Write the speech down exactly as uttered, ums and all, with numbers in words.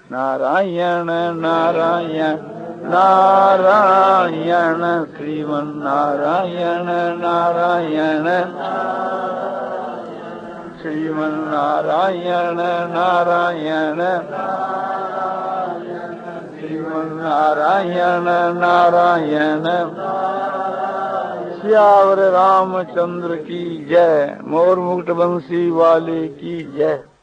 नारायण नारायण नारायण श्रीमन नारायण नारायण श्रीमन नारायण नारायण श्रीमन नारायण नारायण। श्यावर रामचंद्र की जय। मोर मुकुट बंसी वाले की जय।